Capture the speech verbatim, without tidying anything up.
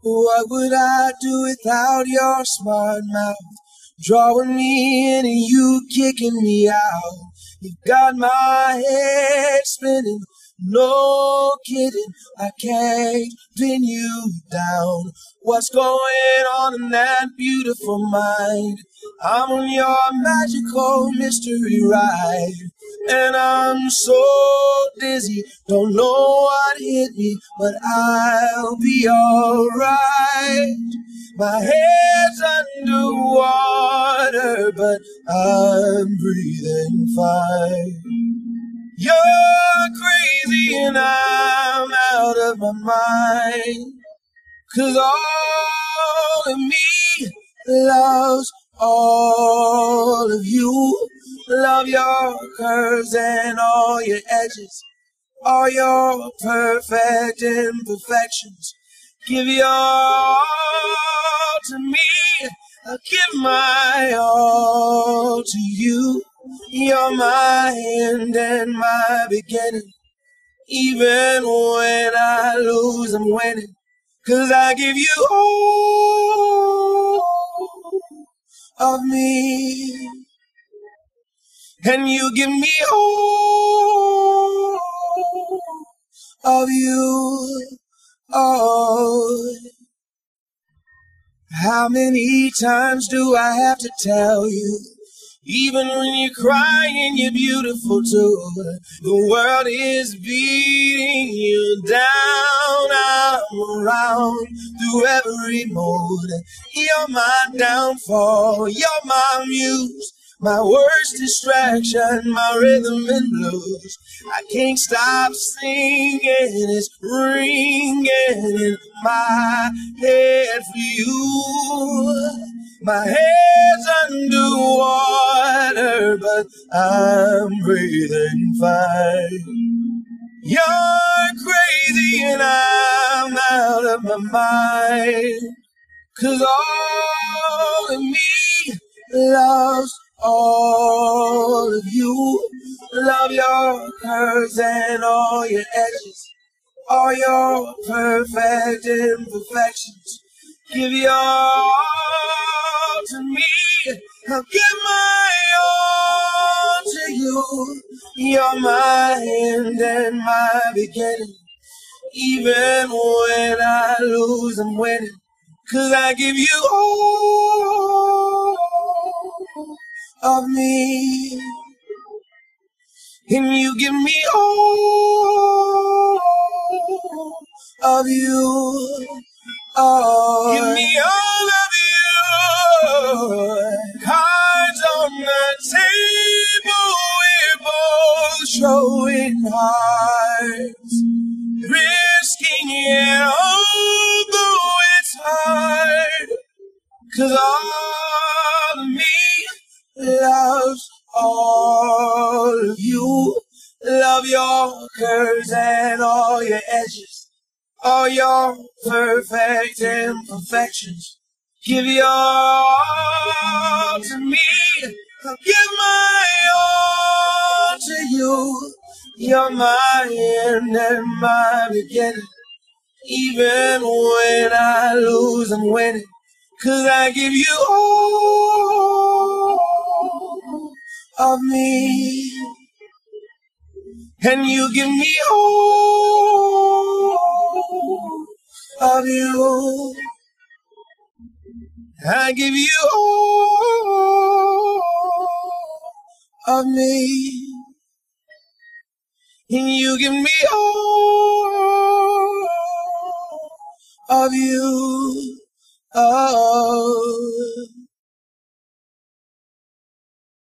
What would I do without your smart mouth? Drawing me in and you kicking me out. You got my head spinning, no kidding. I can't pin you down. What's going on in that beautiful mind? I'm on your magical mystery ride, and I'm so dizzy, don't know what hit me, but I'll be alright. My head's underwater, but I'm breathing fine. You're crazy and I'm out of my mind, 'cause all of me loves all of you. Love your curves and all your edges, all your perfect imperfections. Give your all to me, I'll give my all to you. You're my end and my beginning. Even when I lose, I'm winning, 'cause I give you all of me, and you give me all of you. Oh, how many times do I have to tell you? Even when you're crying, you're beautiful too. The world is beating you down. I'm around through every mode. You're my downfall, you're my muse, my worst distraction, my rhythm and blues. I can't stop singing, it's ringing in my head for you. My head's underwater, but I'm breathing fine. You're crazy and I'm out of my mind, 'cause all of me loves all of you. Love your curves and all your edges, all your perfect imperfections. Give your all to me, I'll give my all to you. You're my end and my beginning. Even when I lose, I'm winning, 'cause I give you all of me, and you give me all of you. Oh, give me all of you. Cards on the table, we're both showing hearts, risking it although it's hard, 'cause all of me loves all of you. Love your curves and all your edges, all your perfect imperfections. Give your all to me, I'll give my all to you. You're my end and my beginning. Even when I lose, I'm winning, 'cause I give you all of me, and you give me all of you. I give you all of me, and you give me all of you. Oh.